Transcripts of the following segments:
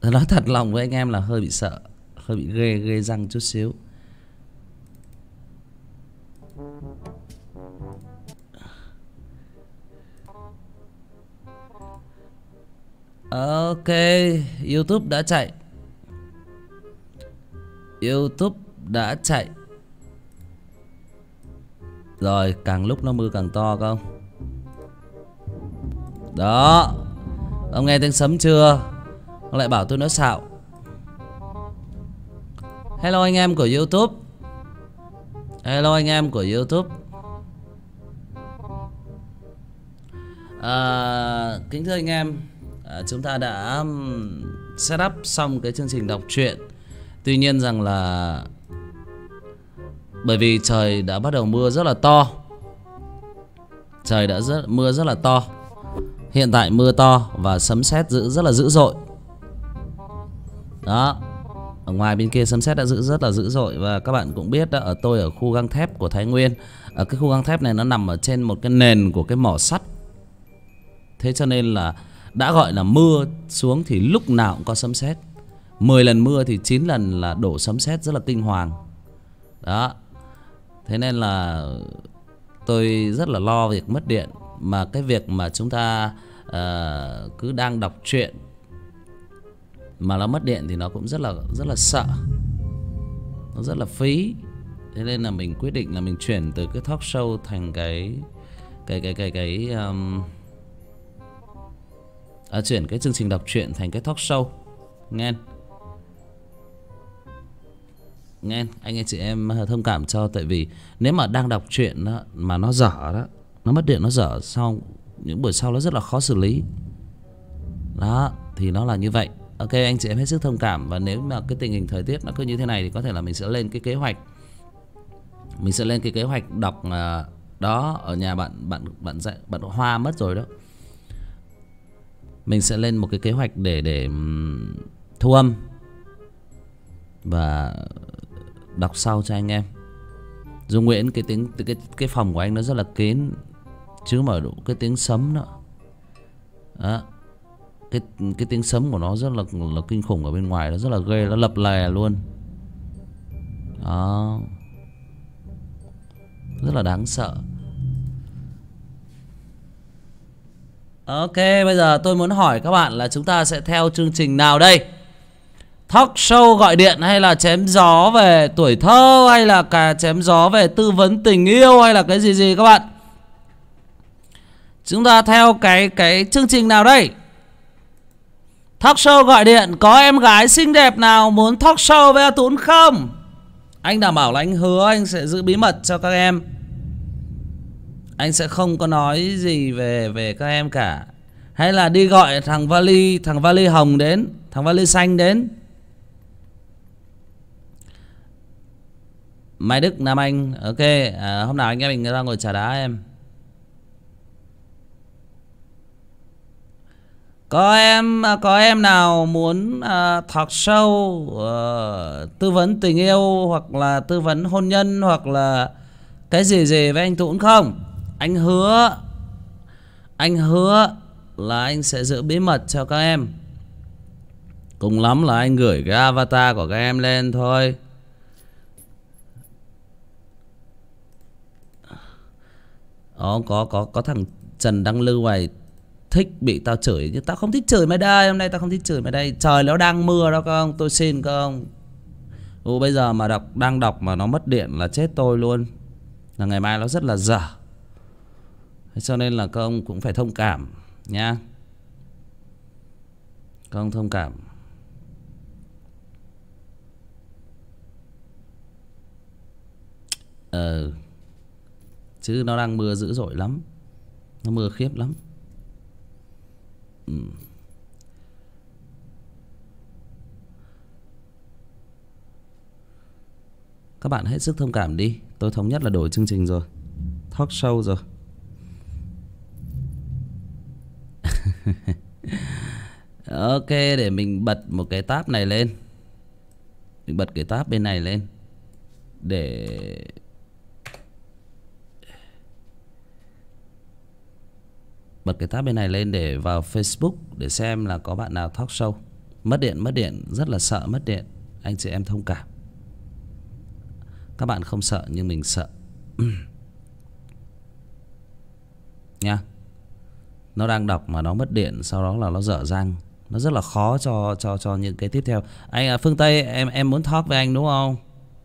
Nói thật lòng với anh em là hơi bị sợ, hơi bị ghê ghê răng chút xíu. Ok, YouTube đã chạy. YouTube đã chạy. Rồi, càng lúc nó mưa càng to không? Đó. Ông nghe tiếng sấm chưa? Ông lại bảo tôi nói xạo. Hello anh em của YouTube. Hello anh em của YouTube. Kính thưa anh em, chúng ta đã set up xong cái chương trình đọc truyện. Tuy nhiên rằng là bởi vì trời đã bắt đầu mưa rất là to. Trời đã mưa rất là to. Hiện tại mưa to và sấm sét rất là dữ dội. Đó. Ở ngoài bên kia sấm sét đã rất là dữ dội. Và các bạn cũng biết đó, tôi ở khu gang thép của Thái Nguyên. Ở cái khu gang thép này nó nằm ở trên một cái nền của cái mỏ sắt. Thế cho nên là đã gọi là mưa xuống thì lúc nào cũng có sấm sét. 10 lần mưa thì 9 lần là đổ sấm sét rất là kinh hoàng. Đó. Thế nên là tôi rất là lo việc mất điện. Mà cái việc mà chúng ta cứ đang đọc truyện mà nó mất điện thì nó cũng rất là sợ. Nó rất là phí. Thế nên là mình quyết định là mình chuyển từ cái talk show thành chuyển cái chương trình đọc truyện thành cái talk show. Nghe anh chị em thông cảm cho. Tại vì nếu mà đang đọc truyện đó, mà nó dở đó, nó mất điện nó dở, sau những buổi sau nó rất là khó xử lý. Đó, thì nó là như vậy. Ok, anh chị em hết sức thông cảm. Và nếu mà cái tình hình thời tiết nó cứ như thế này thì có thể là mình sẽ lên cái kế hoạch. Mình sẽ lên cái kế hoạch đọc đó ở nhà bạn Hoa mất rồi đó. Mình sẽ lên một cái kế hoạch để thu âm và đọc sau cho anh em. Dung Nguyễn, cái phòng của anh nó rất là kín, chứ mà đủ cái tiếng sấm nữa. Đó. Cái tiếng sấm của nó rất là kinh khủng ở bên ngoài, nó rất là ghê, nó lập lè luôn. Đó. Rất là đáng sợ. Ok, bây giờ tôi muốn hỏi các bạn là chúng ta sẽ theo chương trình nào đây? Talk show gọi điện, hay là chém gió về tuổi thơ, hay là cả chém gió về tư vấn tình yêu, hay là cái gì các bạn? Chúng ta theo cái chương trình nào đây? Talk show gọi điện, có em gái xinh đẹp nào muốn talk show với Tuấn không? Anh đảm bảo là anh hứa anh sẽ giữ bí mật cho các em. Anh sẽ không có nói gì về các em cả. Hay là đi gọi thằng vali hồng đến, thằng vali xanh đến. Mai Đức, Nam Anh. Ok, hôm nào anh em mình ra ngồi trà đá em. Có em nào muốn talk show tư vấn tình yêu, hoặc là tư vấn hôn nhân, hoặc là cái gì với anh Tuấn không? Anh hứa là anh sẽ giữ bí mật cho các em. Cùng lắm là anh gửi cái avatar của các em lên thôi. Có thằng Trần Đăng Lưu này thích bị tao chửi, nhưng tao không thích chửi mày đây. Hôm nay tao không thích chửi mày đây. Trời nó đang mưa đó không? Tôi xin không. Bây giờ mà đang đọc mà nó mất điện là chết tôi luôn. Là ngày mai nó rất là dở. Cho nên là các ông cũng phải thông cảm nha. Các ông thông cảm. Chứ nó đang mưa dữ dội lắm. Nó mưa khiếp lắm. Các bạn hết sức thông cảm đi. Tôi thống nhất là đổi chương trình rồi. Talk show rồi. Ok, để mình bật một cái tab này lên. Mình bật cái tab bên này lên. Để bật cái tab bên này lên để vào Facebook để xem là có bạn nào talk show. mất điện, rất là sợ mất điện. Anh chị em thông cảm. Các bạn không sợ nhưng mình sợ. Nha. Nó đang đọc mà nó mất điện, sau đó là nó dở dang. Nó rất là khó cho những cái tiếp theo. Anh Phương Tây, em muốn talk với anh đúng không?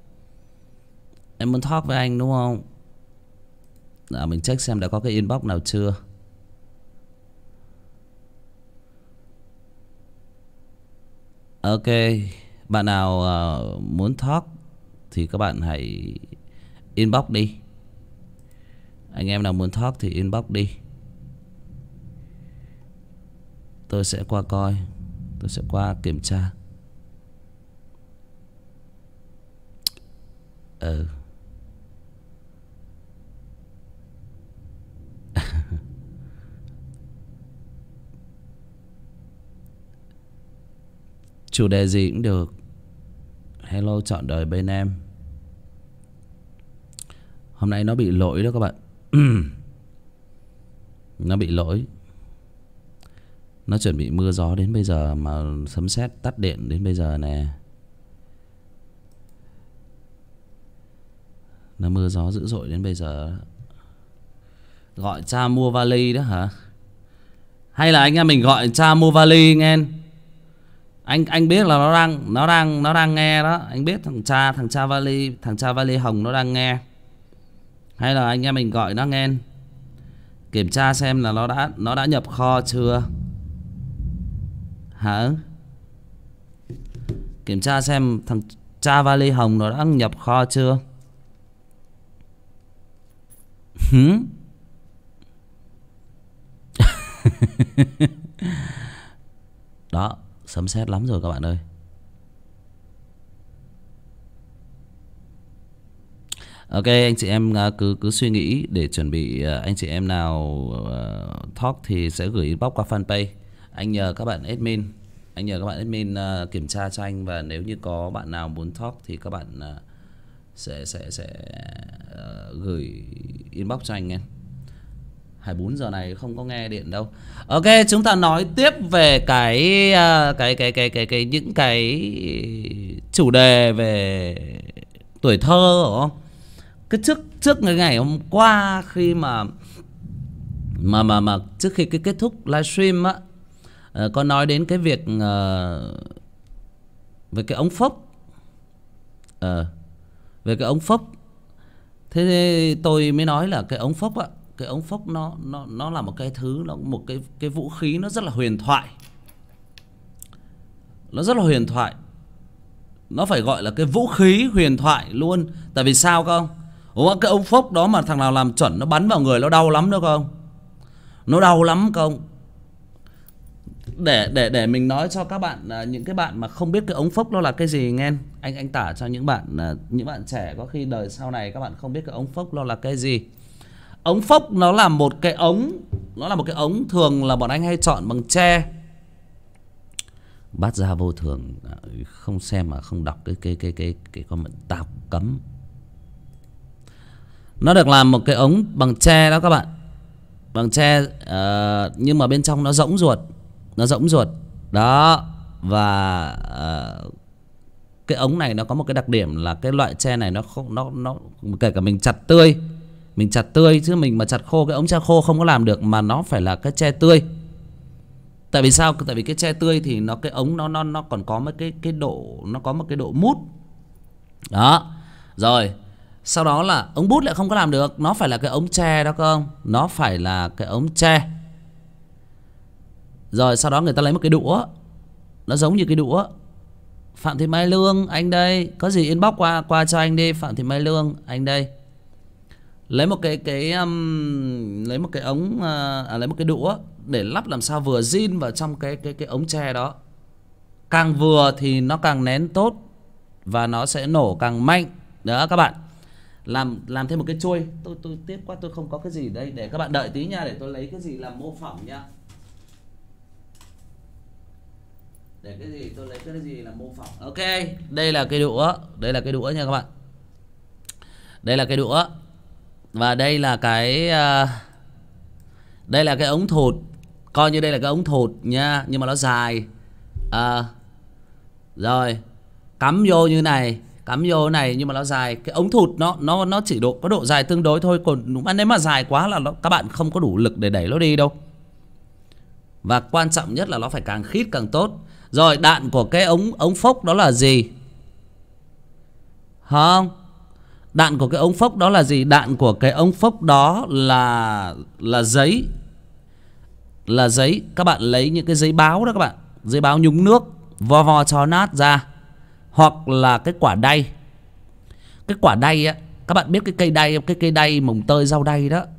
Em muốn talk với anh đúng không? Mình check xem đã có cái inbox nào chưa. Ok, bạn nào muốn talk thì các bạn hãy inbox đi. Anh em nào muốn talk thì inbox đi. Tôi sẽ qua coi. Tôi sẽ qua kiểm tra. Chủ đề gì cũng được. Hello trọn đời bên em. Hôm nay nó bị lỗi đó các bạn. Nó bị lỗi. Nó chuẩn bị mưa gió đến bây giờ mà sấm sét tắt điện đến bây giờ nè. Nó mưa gió dữ dội đến bây giờ. Gọi cha mua vali đó hả? Hay là anh em mình gọi cha mua vali nghe. Anh biết là nó đang nghe đó. Anh biết thằng cha vali hồng nó đang nghe. Hay là anh em mình gọi nó nghe. Kiểm tra xem là nó đã nhập kho chưa. Hả? Kiểm tra xem thằng cha vali hồng nó đã nhập kho chưa. Đó, sấm sét lắm rồi các bạn ơi. Ok, anh chị em cứ suy nghĩ để chuẩn bị. Anh chị em nào talk thì sẽ gửi inbox qua fanpage. Anh nhờ các bạn admin kiểm tra cho anh. Và nếu như có bạn nào muốn talk thì các bạn sẽ gửi inbox cho anh nghe. 24 giờ này không có nghe điện đâu. Ok, chúng ta nói tiếp về những cái chủ đề về tuổi thơ, đúng không? Cái trước ngày hôm qua khi mà trước khi cái kết thúc livestream á, có nói đến cái việc về cái ống phốc. Về cái ống phốc. Thế tôi mới nói là cái ống phốc á, cái ống phốc nó là một cái thứ, nó một cái vũ khí nó rất là huyền thoại. Nó rất là huyền thoại. Nó phải gọi là cái vũ khí huyền thoại luôn. Tại vì sao không? Cái ống phốc đó mà thằng nào làm chuẩn nó bắn vào người nó đau lắm nữa không? Nó đau lắm không? Để mình nói cho các bạn, những cái bạn mà không biết cái ống phốc đó là cái gì nghe. Anh tả cho những bạn trẻ có khi đời sau này các bạn không biết cái ống phốc đó là cái gì. Ống phốc nó là một cái ống. Nó là một cái ống thường là bọn anh hay chọn bằng tre. Bát gia vô thường, không xem mà không đọc cái comment tao cấm. Nó được làm một cái ống bằng tre đó các bạn. Bằng tre, nhưng mà bên trong nó rỗng ruột. Nó rỗng ruột. Đó. Và cái ống này nó có một cái đặc điểm là cái loại tre này nó không, nó kể cả mình chặt tươi. Mình chặt tươi chứ mình mà chặt khô, cái ống tre khô không có làm được, mà nó phải là cái tre tươi. Tại vì sao? Tại vì cái tre tươi thì nó cái ống nó còn có một cái độ, nó có một cái độ mút. Đó. Rồi, sau đó là ống bút lại không có làm được, nó phải là cái ống tre đó không? Nó phải là cái ống tre. Rồi sau đó người ta lấy một cái đũa. Nó giống như cái đũa. Phạm Thị Mai Lương, anh đây. Có gì inbox qua cho anh đi. Phạm Thị Mai Lương, anh đây. Lấy một lấy một cái ống, lấy một cái đũa để lắp làm sao vừa zin vào trong cái ống tre đó. Càng vừa thì nó càng nén tốt và nó sẽ nổ càng mạnh. Đó các bạn. Làm thêm một cái chuôi. Tôi tiếc quá tôi không có cái gì đây. Để các bạn đợi tí nha, để tôi lấy cái gì làm mô phỏng nha. Để cái gì tôi lấy cái gì làm mô phỏng. Ok, đây là cái đũa. Đây là cái đũa nha các bạn. Đây là cái đũa. Và đây là cái đây là cái ống thụt. Coi như đây là cái ống thụt nha, nhưng mà nó dài. Rồi cắm vô như này, cắm vô này, nhưng mà nó dài, cái ống thụt nó chỉ có độ dài tương đối thôi, còn nếu mà dài quá là các bạn không có đủ lực để đẩy nó đi đâu. Và quan trọng nhất là nó phải càng khít càng tốt. Rồi đạn của cái ống phốc đó là gì? Không, đạn của cái ống phốc đó là gì? Đạn của cái ống phốc đó là giấy. Là giấy. Các bạn lấy những cái giấy báo đó các bạn, giấy báo nhúng nước, vo cho nát ra. Hoặc là cái quả đay. Cái quả đay á, các bạn biết cái cây đay không? Cái cây đay mồng tơi rau đay đó.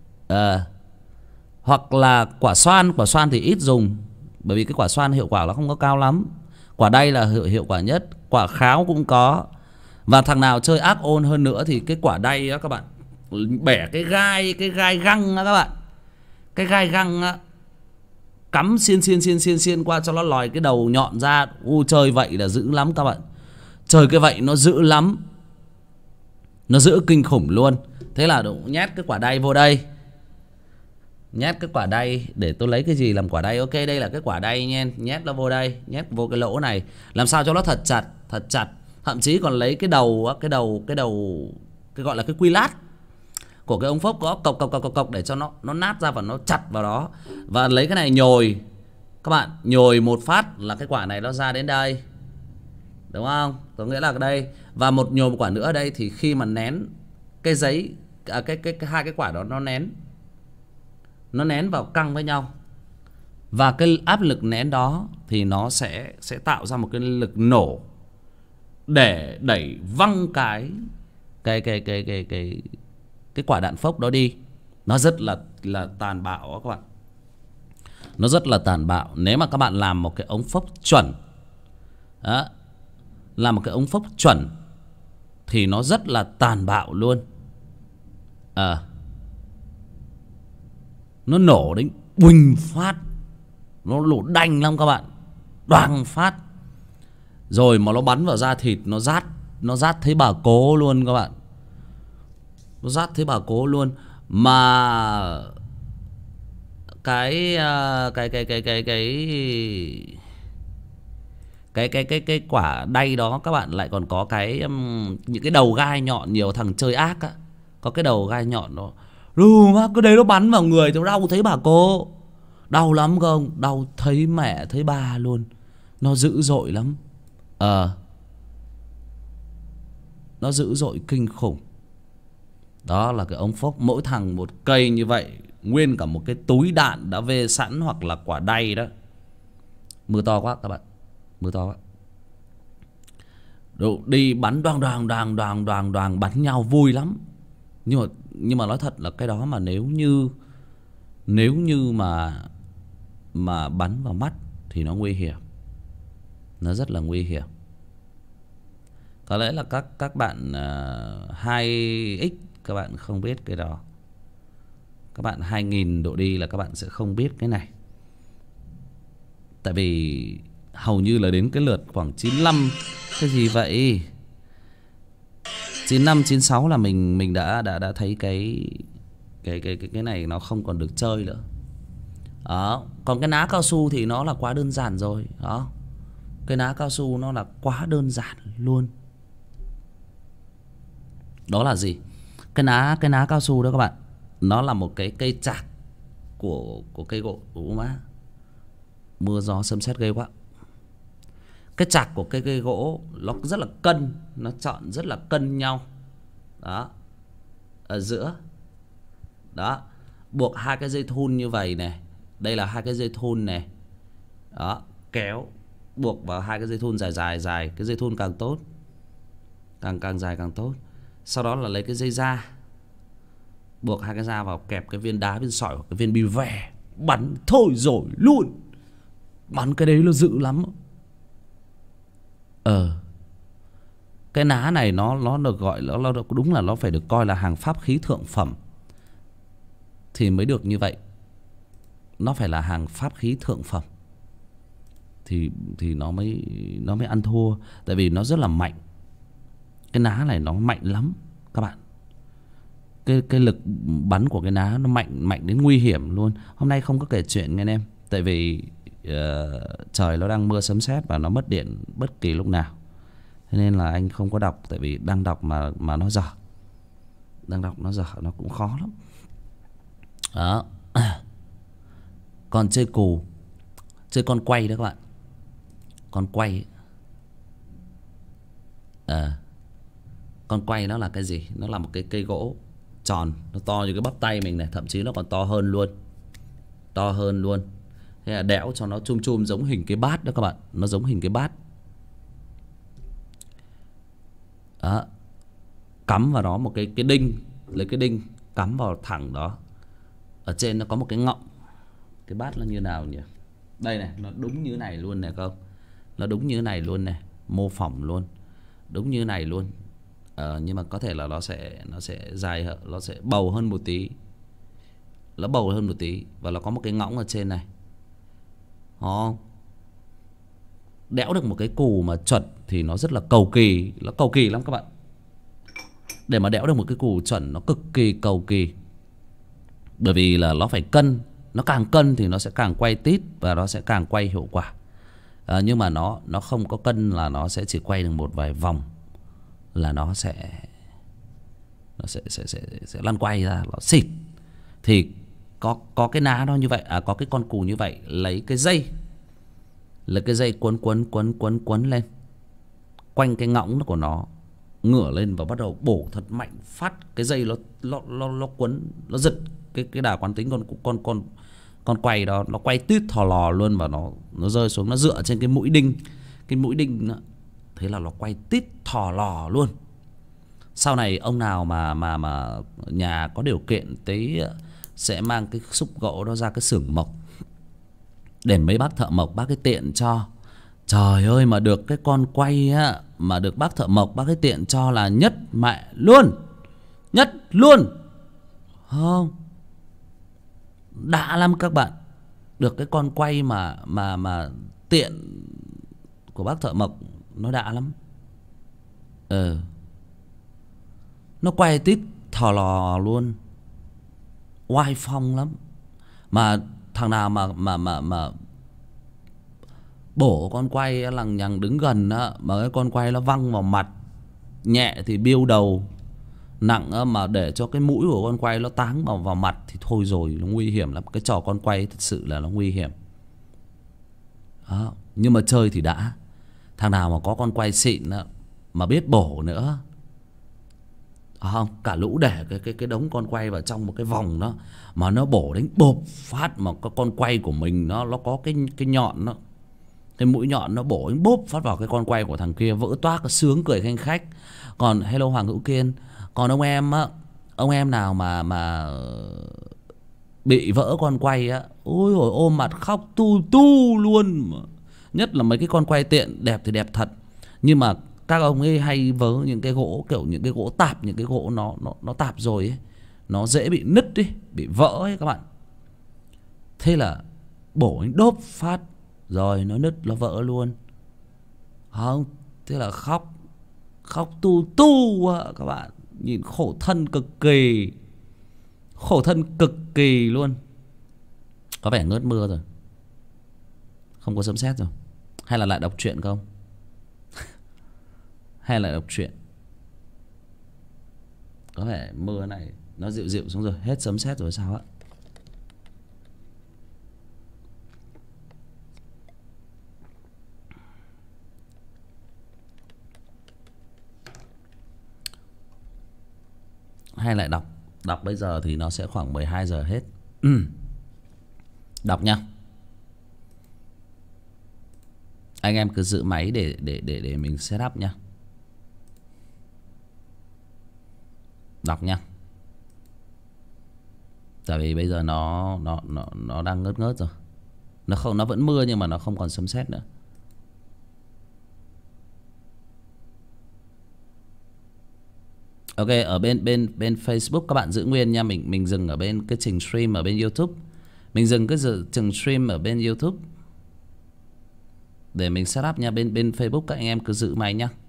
Hoặc là quả xoan. Quả xoan thì ít dùng, bởi vì cái quả xoan hiệu quả nó không có cao lắm. Quả đay là hiệu quả nhất. Quả kháo cũng có. Và thằng nào chơi ác ôn hơn nữa thì cái quả đay đó các bạn, bẻ cái gai găng đó các bạn. Cái gai găng á, cắm xiên qua cho nó lòi cái đầu nhọn ra. Chơi vậy là dữ lắm các bạn. Chơi cái vậy nó dữ lắm, nó dữ kinh khủng luôn. Thế là nhét cái quả đay vô đây. Nhét cái quả đay, để tôi lấy cái gì làm quả đay. Ok, đây là cái quả đay nha. Nhét nó vô đây, nhét vô cái lỗ này, làm sao cho nó thật chặt, thật chặt. Thậm chí còn lấy cái đầu, cái gọi là cái quy lát của cái ống phốc có cộc để cho nó nát ra và nó chặt vào đó. Và lấy cái này nhồi. Các bạn nhồi một phát là cái quả này nó ra đến đây, đúng không? Có nghĩa là đây. Và nhồi một quả nữa ở đây, thì khi mà nén cái giấy, hai cái quả đó nó nén vào căng với nhau. Và cái áp lực nén đó thì nó sẽ tạo ra một cái lực nổ để đẩy văng cái quả đạn phốc đó đi. Nó rất là tàn bạo đó các bạn. Nó rất là tàn bạo. Nếu mà các bạn làm một cái ống phốc chuẩn đó, làm một cái ống phốc chuẩn thì nó rất là tàn bạo luôn. Nó nổ đến buỳnh phát, nó nổ đanh lắm các bạn, đoàng phát. Rồi mà nó bắn vào da thịt, nó rát thấy bà cố luôn các bạn. Nó rát thấy bà cố luôn. Mà cái quả đay đó các bạn lại còn có những cái đầu gai nhọn. Nhiều thằng chơi ác á, có cái đầu gai nhọn đó. Má, cái đấy nó bắn vào người tôi đau thấy bà cô. Đau lắm không? Đau thấy mẹ thấy bà luôn. Nó dữ dội lắm. Nó dữ dội kinh khủng. Đó là cái ống phốc. Mỗi thằng một cây như vậy, nguyên cả một cái túi đạn đã vê sẵn, hoặc là quả đay đó. Mưa to quá các bạn, mưa to quá. Đi bắn đoàng bắn nhau vui lắm. Nhưng mà nói thật là cái đó mà nếu như mà bắn vào mắt thì nó nguy hiểm. Nó rất là nguy hiểm. Có lẽ là các bạn 2X các bạn không biết cái đó. Các bạn 2000 độ đi là các bạn sẽ không biết cái này. Tại vì hầu như là đến cái lượt khoảng 95. Cái gì vậy? 95, 96 là mình đã thấy cái này nó không còn được chơi nữa. Đó. Còn cái ná cao su thì nó là quá đơn giản rồi. Đó. Cái ná cao su nó là quá đơn giản luôn. Đó là gì? Cái ná cao su đó các bạn, nó là một cái cây chạc của cây gỗ. Má, mưa gió sấm sét ghê quá. Cái chạc của cây gỗ nó rất là cân, nó chọn rất là cân nhau. Đó. Ở giữa. Đó. Buộc hai cái dây thun như vậy này. Đây là hai cái dây thun này. Đó. Kéo. Buộc vào hai cái dây thun dài. Cái dây thun càng tốt, càng dài càng tốt. Sau đó là lấy cái dây da, buộc hai cái da vào, kẹp cái viên đá, viên sỏi hoặc cái viên bi vè, bắn thôi rồi luôn. Bắn cái đấy nó dữ lắm. Cái ná này nó được gọi, nó đúng là nó phải được coi là hàng pháp khí thượng phẩm thì mới được như vậy. Nó phải là hàng pháp khí thượng phẩm thì nó mới ăn thua. Tại vì nó rất là mạnh. Cái ná này nó mạnh lắm các bạn. Cái lực bắn của cái ná nó mạnh đến nguy hiểm luôn. Hôm nay không có kể chuyện nghe anh em, tại vì trời nó đang mưa sấm sét và nó mất điện bất kỳ lúc nào. Thế nên là anh không có đọc, tại vì đang đọc mà nó dở. Đang đọc nó dở nó cũng khó lắm. Đó. Còn chơi cù, chơi con quay đó các bạn. Con quay. Con quay nó là cái gì? Nó là một cái cây gỗ tròn, nó to như cái bắp tay mình này, thậm chí nó còn to hơn luôn. To hơn luôn. Thế là đẽo cho nó chum chum giống hình cái bát đó các bạn. Nó giống hình cái bát. Đó. Cắm vào đó một cái đinh. Lấy cái đinh cắm vào thẳng đó. Ở trên nó có một cái ngọng. Cái bát nó như nào nhỉ? Đây này, nó đúng như này luôn này không? Nó đúng như này luôn này. Mô phỏng luôn. Đúng như này luôn. Nhưng mà có thể là nó sẽ dài, nó sẽ bầu hơn một tí. Nó bầu hơn một tí. Và nó có một cái ngõng ở trên này. Đẽo được một cái cù mà chuẩn thì nó rất là cầu kỳ. Nó cầu kỳ lắm các bạn. Để mà đẽo được một cái cù chuẩn nó cực kỳ cầu kỳ. Bởi vì là nó phải cân. Nó càng cân thì nó sẽ càng quay tít. Và nó sẽ càng quay hiệu quả. Nhưng mà nó không có cân là nó sẽ chỉ quay được một vài vòng là nó sẽ lăn quay ra, nó xịt. Thì có cái ná đó như vậy, có cái con cù như vậy, lấy cái dây quấn lên quanh cái ngõng của nó, ngửa lên và bắt đầu bổ thật mạnh phát. Cái dây nó quấn, nó giật cái đà quán tính con quay đó, nó quay tít thò lò luôn. Và nó rơi xuống, nó dựa trên cái mũi đinh. Cái mũi đinh đó. Thế là nó quay tít thò lò luôn. Sau này ông nào mà nhà có điều kiện tí sẽ mang cái xúc gỗ đó ra cái xưởng mộc để mấy bác thợ mộc bác cái tiện cho. Trời ơi, mà được cái con quay á, mà được bác thợ mộc bác cái tiện cho là nhất mẹ luôn. Nhất luôn. Không, đã lắm các bạn. Được cái con quay mà tiện của bác thợ mộc, nó đã lắm. Nó quay tít thò lò luôn, oai phong lắm. Mà thằng nào mà bổ con quay lằng nhằng đứng gần á, mà cái con quay nó văng vào mặt, nhẹ thì biêu đầu, nặng á, mà để cho cái mũi của con quay nó táng vào mặt thì thôi rồi, nó nguy hiểm lắm. Cái trò con quay thật sự là nó nguy hiểm đó. Nhưng mà chơi thì đã. Thằng nào mà có con quay xịn á, mà biết bổ nữa, không, cả lũ để cái đống con quay vào trong một cái vòng đó, mà nó bổ đánh bộp phát, mà cái con quay của mình nó có cái nhọn đó, cái mũi nhọn nó bổ đánh bốp phát vào cái con quay của thằng kia, vỡ toác, sướng cười khanh khách. Còn hello Hoàng Hữu Kiên, còn ông em á, ông em nào mà bị vỡ con quay á, ôi hồi ôm mặt khóc tu tu luôn. Nhất là mấy cái con quay tiện đẹp thì đẹp thật, nhưng mà các ông ấy hay vớ những cái gỗ kiểu những cái gỗ tạp, những cái gỗ nó tạp rồi ấy, nó dễ bị nứt đi, bị vỡ ấy các bạn. Thế là bổ anh đốp phát rồi nó nứt, nó vỡ luôn. Không, thế là khóc tu tu các bạn, nhìn khổ thân cực kỳ, khổ thân cực kỳ luôn. Có vẻ ngớt mưa rồi, không có sấm sét rồi. Hay là lại đọc truyện không? Hay là đọc truyện? Có vẻ mưa này nó dịu dịu xuống rồi, hết sấm sét rồi sao ạ? Hay lại đọc? Đọc bây giờ thì nó sẽ khoảng 12 giờ hết. Đọc nha. Anh em cứ giữ máy để mình set up nha. Đọc nha. Tại vì bây giờ nó đang ngớt ngớt rồi. Nó vẫn mưa nhưng mà nó không còn sấm sét nữa. Ok, ở bên Facebook các bạn giữ nguyên nha, mình dừng ở bên cái trình stream ở bên YouTube. Mình dừng cái trình stream ở bên YouTube để mình set up nha. Bên Facebook các anh em cứ giữ máy nhá.